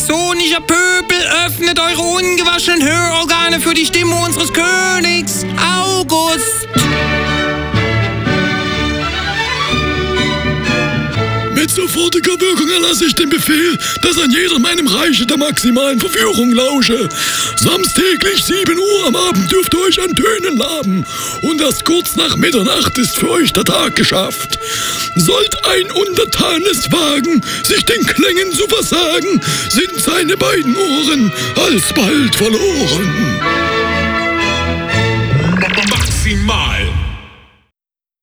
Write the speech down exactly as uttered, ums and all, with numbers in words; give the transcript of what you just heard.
saxonischer Pöbel, öffnet eure ungewaschenen Hörorgane für die Stimme unseres Königs, August. Mit sofortiger Wirkung erlasse ich den Befehl, dass an jeder meinem Reiche der maximalen Verführung lausche. Samstäglich sieben Uhr am Abend dürft ihr euch an Tönen laben. Und erst kurz nach Mitternacht ist für euch der Tag geschafft. Sollt ein Untertanes wagen, sich den Klängen zu versagen, sind seine beiden Ohren alsbald verloren. Maximal.